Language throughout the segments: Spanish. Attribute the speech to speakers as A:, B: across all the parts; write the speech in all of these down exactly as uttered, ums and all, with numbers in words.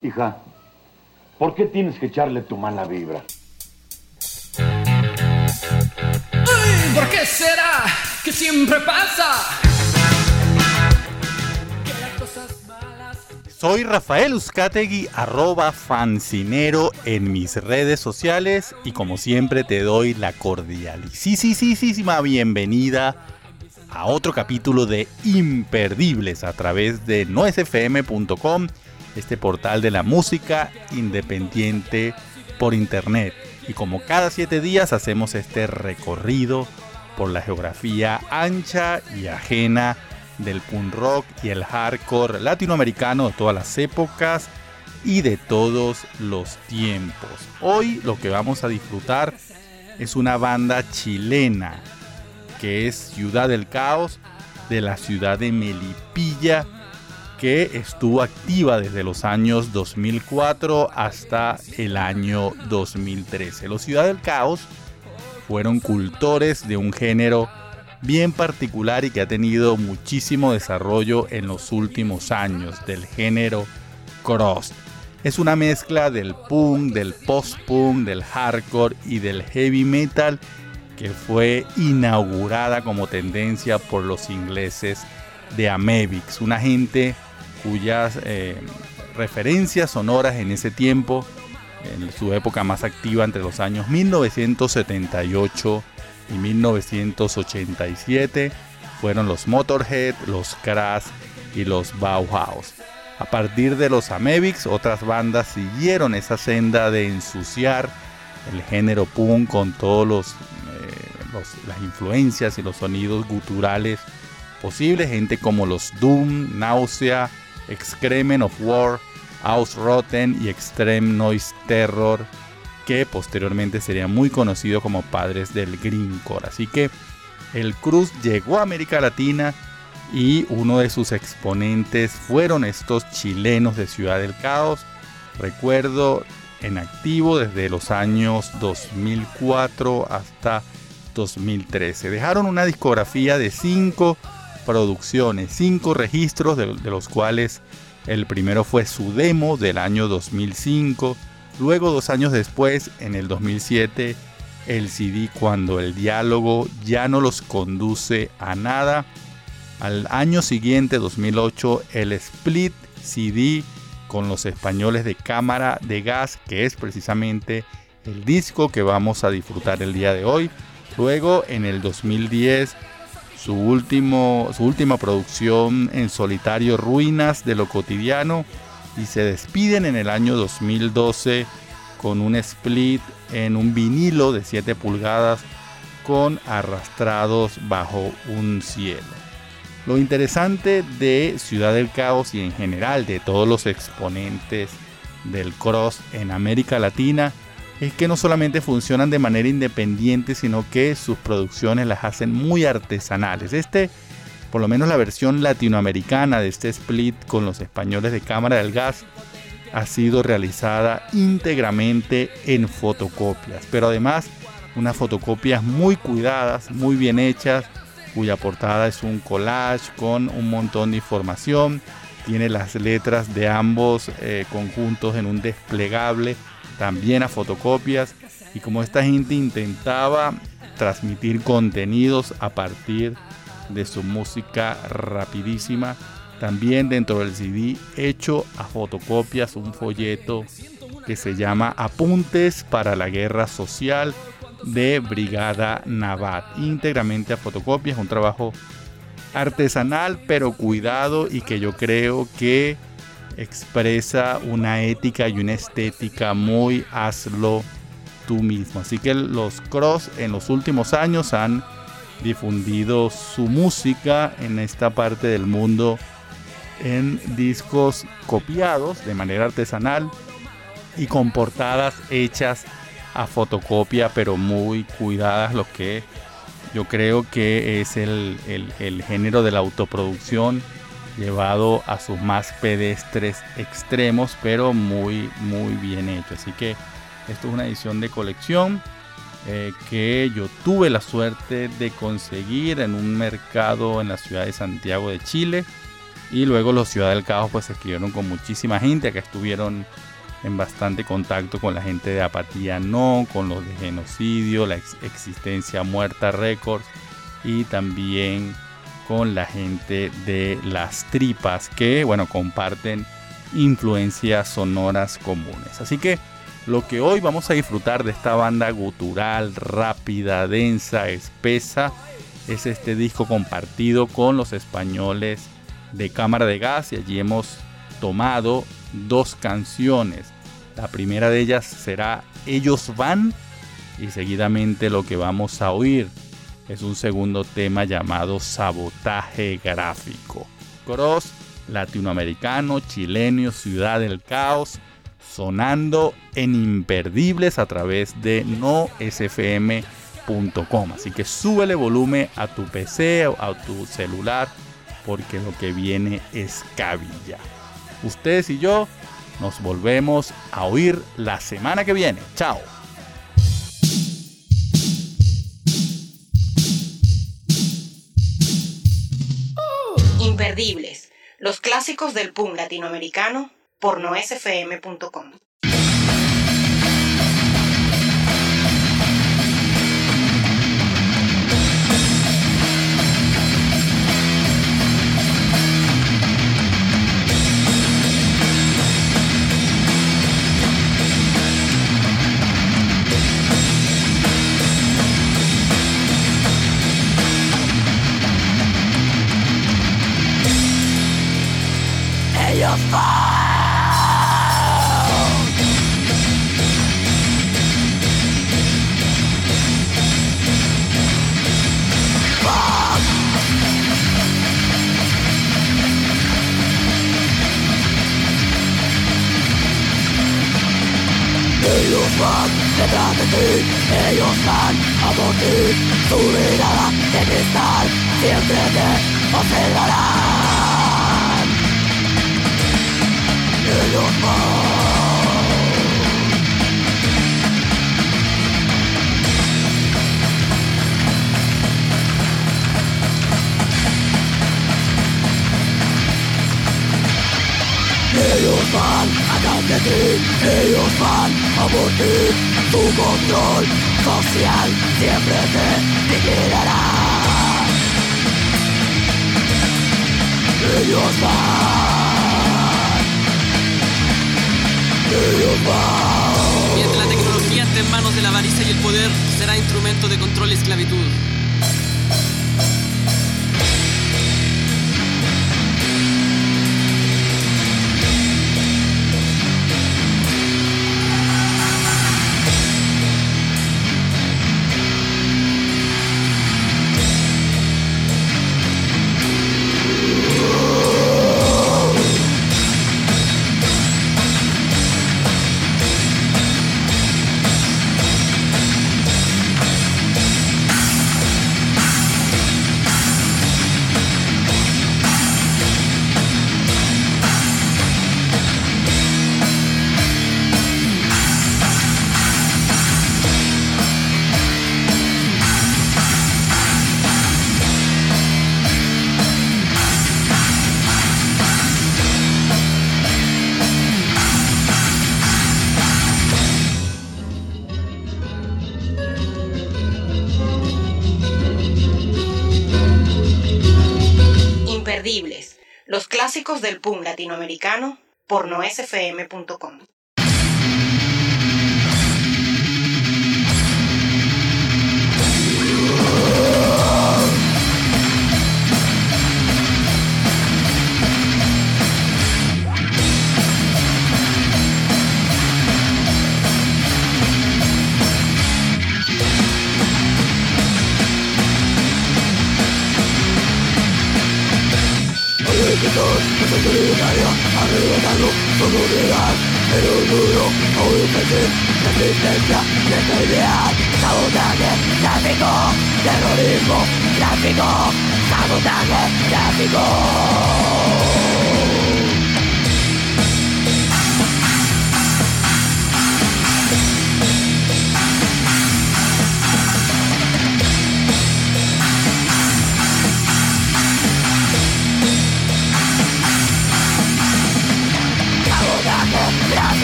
A: Hija, ¿por qué tienes que echarle tu mala vibra?
B: Ay, ¿por qué será que siempre pasa? Que las cosas malas...
C: Soy Rafael Uzcategui, arroba fancinero en mis redes sociales y como siempre te doy la cordialísima bienvenida a otro capítulo de Imperdibles a través de noesfm punto com, este portal de la música independiente por internet. Y como cada siete días hacemos este recorrido por la geografía ancha y ajena del punk rock y el hardcore latinoamericano de todas las épocas y de todos los tiempos. Hoy lo que vamos a disfrutar es una banda chilena que es Ciudad del Caos, de la ciudad de Melipilla, que estuvo activa desde los años dos mil cuatro hasta el año dos mil trece. Los Ciudad del Caos fueron cultores de un género bien particular y que ha tenido muchísimo desarrollo en los últimos años, del género crust. Es una mezcla del punk, del post-punk, del hardcore y del heavy metal que fue inaugurada como tendencia por los ingleses de Amebix, una gente cuyas eh, referencias sonoras en ese tiempo, en su época más activa entre los años mil novecientos setenta y ocho y mil novecientos ochenta y siete, fueron los Motorhead, los Crash y los Bauhaus. A partir de los Amebix, otras bandas siguieron esa senda de ensuciar el género punk con todos los, eh, los las influencias y los sonidos guturales posibles, gente como los Doom, Nausea, Excrement of War, Ausrotten y Extreme Noise Terror, que posteriormente serían muy conocidos como padres del grindcore. Así que el crust llegó a América Latina y uno de sus exponentes fueron estos chilenos de Ciudad del Caos. Recuerdo, en activo desde los años dos mil cuatro hasta dos mil trece. Dejaron una discografía de cinco producciones, cinco registros, de, de los cuales el primero fue su demo del año dos mil cinco. Luego, dos años después, en el dos mil siete, el C D Cuando el diálogo ya no los conduce a nada. Al año siguiente, dos mil ocho, el Split C D con los españoles de Cámara de Gas, que es precisamente el disco que vamos a disfrutar el día de hoy. Luego, en el dos mil diez, su, último, su última producción en solitario, Ruinas de lo Cotidiano, y se despiden en el año dos mil doce con un split en un vinilo de siete pulgadas con Arrastrados bajo un cielo. Lo interesante de Ciudad del Caos y en general de todos los exponentes del crust en América Latina es que no solamente funcionan de manera independiente, sino que sus producciones las hacen muy artesanales. Este, por lo menos la versión latinoamericana de este split con los españoles de Cámara del Gas, ha sido realizada íntegramente en fotocopias, pero además unas fotocopias muy cuidadas, muy bien hechas, cuya portada es un collage con un montón de información. Tiene las letras de ambos eh, conjuntos en un desplegable, también a fotocopias. Y como esta gente intentaba transmitir contenidos a partir de su música rapidísima, también dentro del C D hecho a fotocopias, un folleto que se llama Apuntes para la Guerra Social de Brigada Navat, íntegramente a fotocopias, un trabajo artesanal pero cuidado y que yo creo que expresa una ética y una estética muy hazlo tú mismo. Así que los crust en los últimos años han difundido su música en esta parte del mundo en discos copiados de manera artesanal y con portadas hechas a fotocopia pero muy cuidadas, lo que yo creo que es el, el, el género de la autoproducción llevado a sus más pedestres extremos, pero muy muy bien hecho. Así que esto es una edición de colección eh, que yo tuve la suerte de conseguir en un mercado en la ciudad de Santiago de Chile, Y luego los Ciudad del Caos pues se escribieron con muchísima gente. Acá estuvieron en bastante contacto con la gente de Apatía No, con los de Genocidio, la ex Existencia Muerta Records y también con la gente de Las Tripas, que bueno, comparten influencias sonoras comunes. Así que lo que hoy vamos a disfrutar de esta banda gutural, rápida, densa, espesa, es este disco compartido con los españoles de Cámara de Gas, y allí hemos tomado dos canciones. La primera de ellas será Ellos Van, y seguidamente lo que vamos a oír es un segundo tema llamado Sabotaje Gráfico. Cross latinoamericano, chileno, Ciudad del Caos, sonando en Imperdibles a través de no s f m punto com. Así que súbele volumen a tu P C o a tu celular, porque lo que viene es cabilla. Ustedes y yo nos volvemos a oír la semana que viene. Chao.
D: Imperdibles, los clásicos del punk latinoamericano por no s f m punto com.
E: Ellos van. Ellos van detrás de ti, ellos van a por ti. Su mirada de cristal siempre te observarán. Ellos van. Ellos van atrás de ti, ellos van a por ti. Tu control social siempre te liquidará. Ellos van. Ellos van.
F: Mientras la tecnología esté en manos de la avaricia y el poder, será instrumento de control y esclavitud.
D: Imperdibles, los clásicos del punk latinoamericano por no s f m punto com.
E: Arrebatando su movilidad, pero el muro a un ofrecer resistencia de esta ideal. Sabotaje gráfico, terrorismo gráfico, sabotaje gráfico.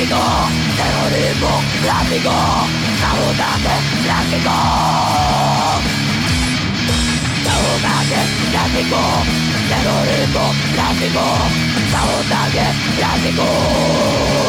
E: tráfico, terrorismo, tráfico, sabotaje, tráfico. Sabotaje, tráfico, terrorismo, tráfico, sabotaje, tráfico.